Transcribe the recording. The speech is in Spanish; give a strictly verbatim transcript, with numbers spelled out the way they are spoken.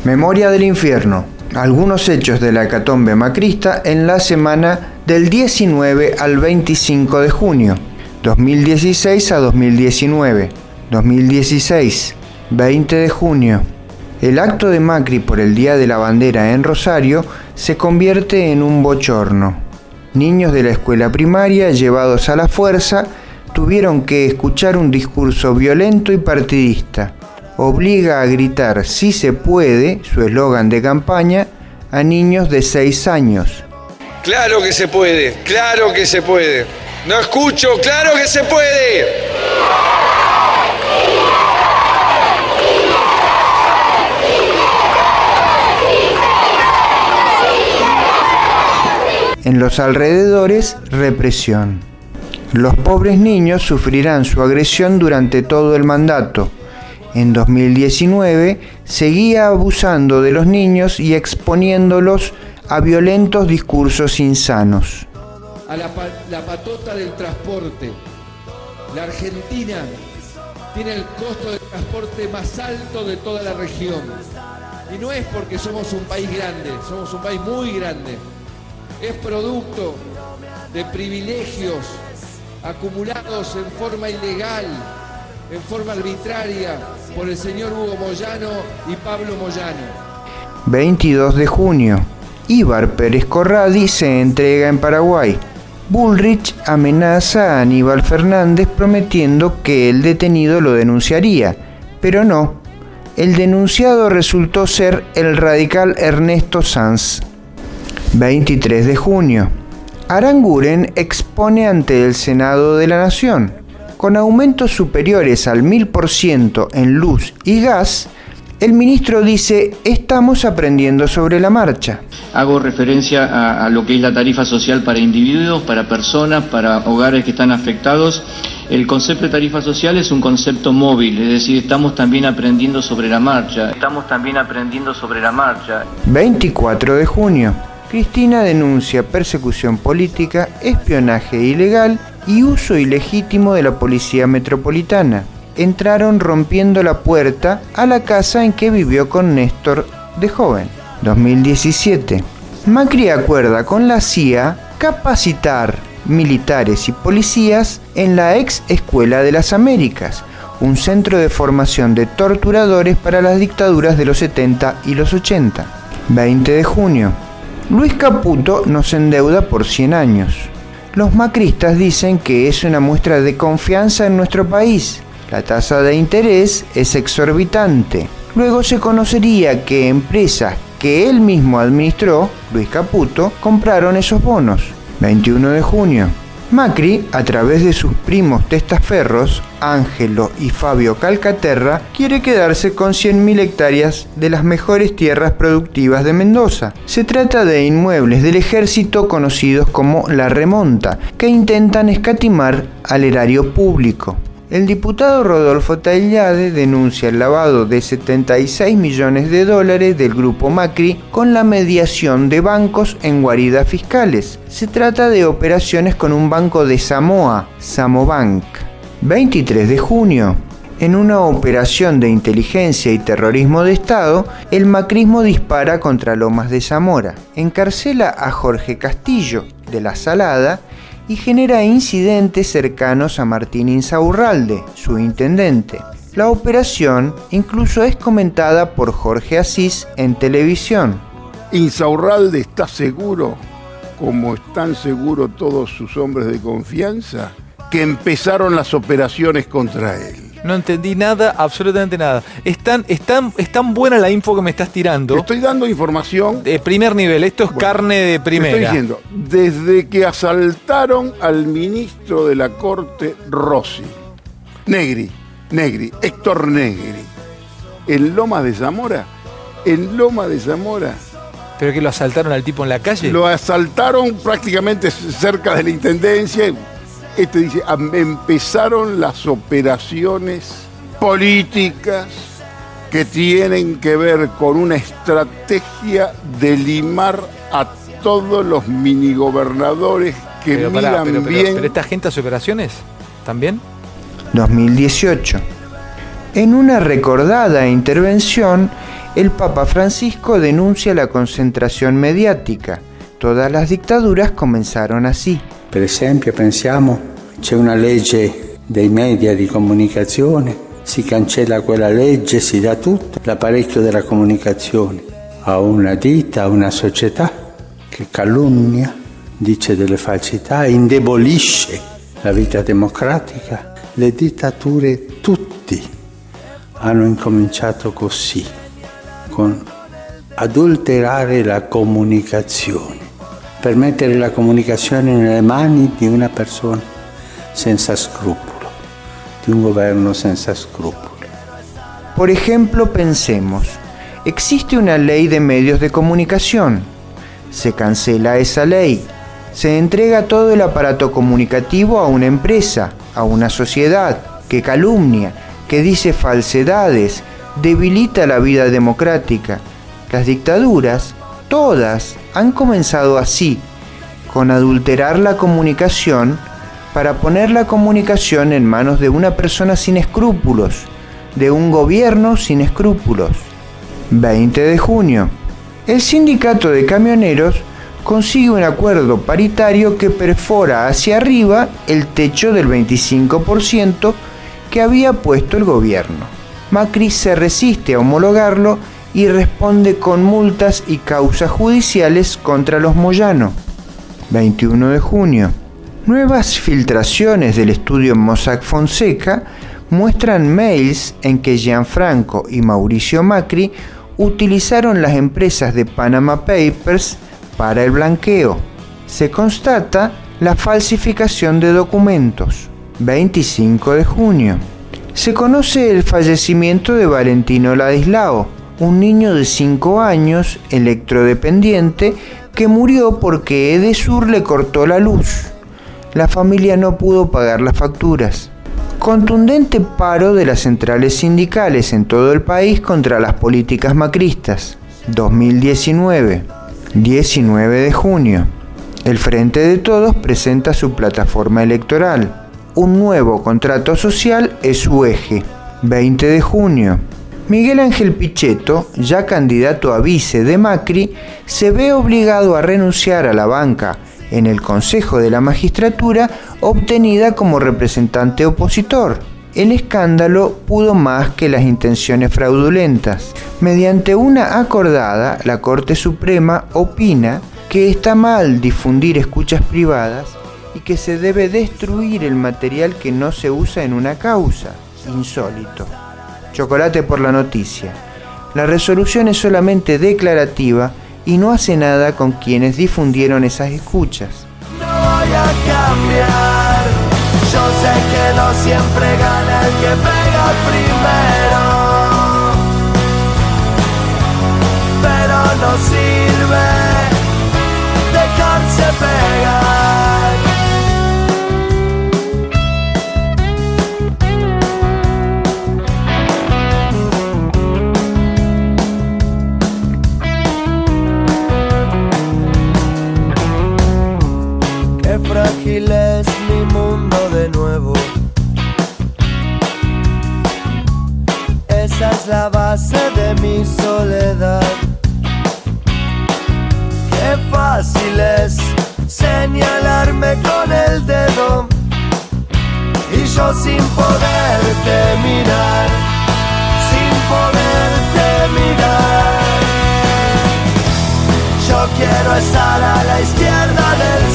Memoria del infierno. Algunos hechos de la hecatombe macrista en la semana del diecinueve al veinticinco de junio, dos mil dieciséis a dos mil diecinueve. dos mil dieciséis, veinte de junio. El acto de Macri por el Día de la Bandera en Rosario se convierte en un bochorno. Niños de la escuela primaria, llevados a la fuerza, tuvieron que escuchar un discurso violento y partidista. Obliga a gritar "sí se puede", su eslogan de campaña, a niños de seis años. Claro que se puede, claro que se puede. No escucho, claro que se puede. En los alrededores, represión. Los pobres niños sufrirán su agresión durante todo el mandato. En dos mil diecinueve seguía abusando de los niños y exponiéndolos a violentos discursos insanos. A la, pa la patota del transporte. La Argentina tiene el costo de transporte más alto de toda la región. Y no es porque somos un país grande, somos un país muy grande. Es producto de privilegios acumulados en forma ilegal, en forma arbitraria, por el señor Hugo Moyano y Pablo Moyano. veintidós de junio. Íbar Pérez Corradi se entrega en Paraguay. Bullrich amenaza a Aníbal Fernández prometiendo que el detenido lo denunciaría, pero no. El denunciado resultó ser el radical Ernesto Sanz. veintitrés de junio. Aranguren expone ante el Senado de la Nación. Con aumentos superiores al mil por ciento en luz y gas, el ministro dice: estamos aprendiendo sobre la marcha. Hago referencia a, a lo que es la tarifa social para individuos, para personas, para hogares que están afectados. El concepto de tarifa social es un concepto móvil, es decir, estamos también aprendiendo sobre la marcha. Estamos también aprendiendo sobre la marcha. veinticuatro de junio. Cristina denuncia persecución política, espionaje ilegal y uso ilegítimo de la Policía Metropolitana. Entraron rompiendo la puerta a la casa en que vivió con Néstor de joven. dos mil diecisiete. Macri acuerda con la C I A capacitar militares y policías en la ex Escuela de las Américas, un centro de formación de torturadores para las dictaduras de los setenta y los ochenta. veinte de junio. Luis Caputo nos endeuda por cien años. Los macristas dicen que es una muestra de confianza en nuestro país. La tasa de interés es exorbitante. Luego se conocería que empresas que él mismo administró, Luis Caputo, compraron esos bonos. veintiuno de junio. Macri, a través de sus primos testaferros, Ángelo y Fabio Calcaterra, quiere quedarse con cien mil hectáreas de las mejores tierras productivas de Mendoza. Se trata de inmuebles del ejército conocidos como La Remonta, que intentan escatimar al erario público. El diputado Rodolfo Tagliade denuncia el lavado de setenta y seis millones de dólares del grupo Macri con la mediación de bancos en guaridas fiscales. Se trata de operaciones con un banco de Samoa, Samobank. veintitrés de junio. En una operación de inteligencia y terrorismo de Estado, el macrismo dispara contra Lomas de Zamora, encarcela a Jorge Castillo, de La Salada, y genera incidentes cercanos a Martín Insaurralde, su intendente. La operación incluso es comentada por Jorge Asís en televisión. Insaurralde está seguro, como están seguros todos sus hombres de confianza, que empezaron las operaciones contra él. No entendí nada, absolutamente nada. Es tan, es tan, es tan buena la info que me estás tirando. Estoy dando información de primer nivel, esto es bueno, carne de primera. Estoy diciendo, desde que asaltaron al ministro de la Corte, Rossi, Negri, Negri, Héctor Negri, en Lomas de Zamora, en Lomas de Zamora. ¿Pero que lo asaltaron al tipo en la calle? Lo asaltaron prácticamente cerca de la intendencia. Este dice, empezaron las operaciones políticas que tienen que ver con una estrategia de limar a todos los minigobernadores que pero, miran pará, pero, pero, bien. ¿Pero esta gente hace operaciones también? dos mil dieciocho. En una recordada intervención, el Papa Francisco denuncia la concentración mediática. Todas las dictaduras comenzaron así. Per esempio, pensiamo, c'è una legge dei media di comunicazione, si cancella quella legge, si dà tutto l'apparecchio della comunicazione a una ditta, a una società che calunnia, dice delle falsità, indebolisce la vita democratica. Le dittature tutti hanno incominciato così, con adulterare la comunicazione, per mettere la comunicazione nelle mani di una persona senza scrupolo, di un governo senza scrupolo. Por ejemplo, pensemos, existe una ley de medios de comunicación, se cancela esa ley, se entrega todo el aparato comunicativo a una empresa, a una sociedad que calumnia, que dice falsedades, debilita la vida democrática. Las dictaduras, todas, han comenzado así, con adulterar la comunicación para poner la comunicación en manos de una persona sin escrúpulos, de un gobierno sin escrúpulos. veinte de junio. El sindicato de camioneros consigue un acuerdo paritario que perfora hacia arriba el techo del veinticinco por ciento que había puesto el gobierno. Macri se resiste a homologarlo y responde con multas y causas judiciales contra los Moyano. veintiuno de junio. Nuevas filtraciones del estudio Mossack Fonseca muestran mails en que Gianfranco y Mauricio Macri utilizaron las empresas de Panama Papers para el blanqueo. Se constata la falsificación de documentos. veinticinco de junio. Se conoce el fallecimiento de Valentino Ladislao, un niño de cinco años, electrodependiente, que murió porque Edesur le cortó la luz. La familia no pudo pagar las facturas. Contundente paro de las centrales sindicales en todo el país contra las políticas macristas. dos mil diecinueve. diecinueve de junio. El Frente de Todos presenta su plataforma electoral. Un nuevo contrato social es su eje. veinte de junio. Miguel Ángel Pichetto, ya candidato a vice de Macri, se ve obligado a renunciar a la banca en el Consejo de la Magistratura obtenida como representante opositor. El escándalo pudo más que las intenciones fraudulentas. Mediante una acordada, la Corte Suprema opina que está mal difundir escuchas privadas y que se debe destruir el material que no se usa en una causa. Insólito. Chocolate por la noticia. La resolución es solamente declarativa y no hace nada con quienes difundieron esas escuchas. No voy a cambiar, yo sé que no siempre gana el que pega primero, pero no sirve dejarse pegar. Frágil es mi mundo de nuevo. Esa es la base de mi soledad. Qué fácil es señalarme con el dedo y yo sin poderte mirar, sin poderte mirar. Yo quiero estar a la izquierda del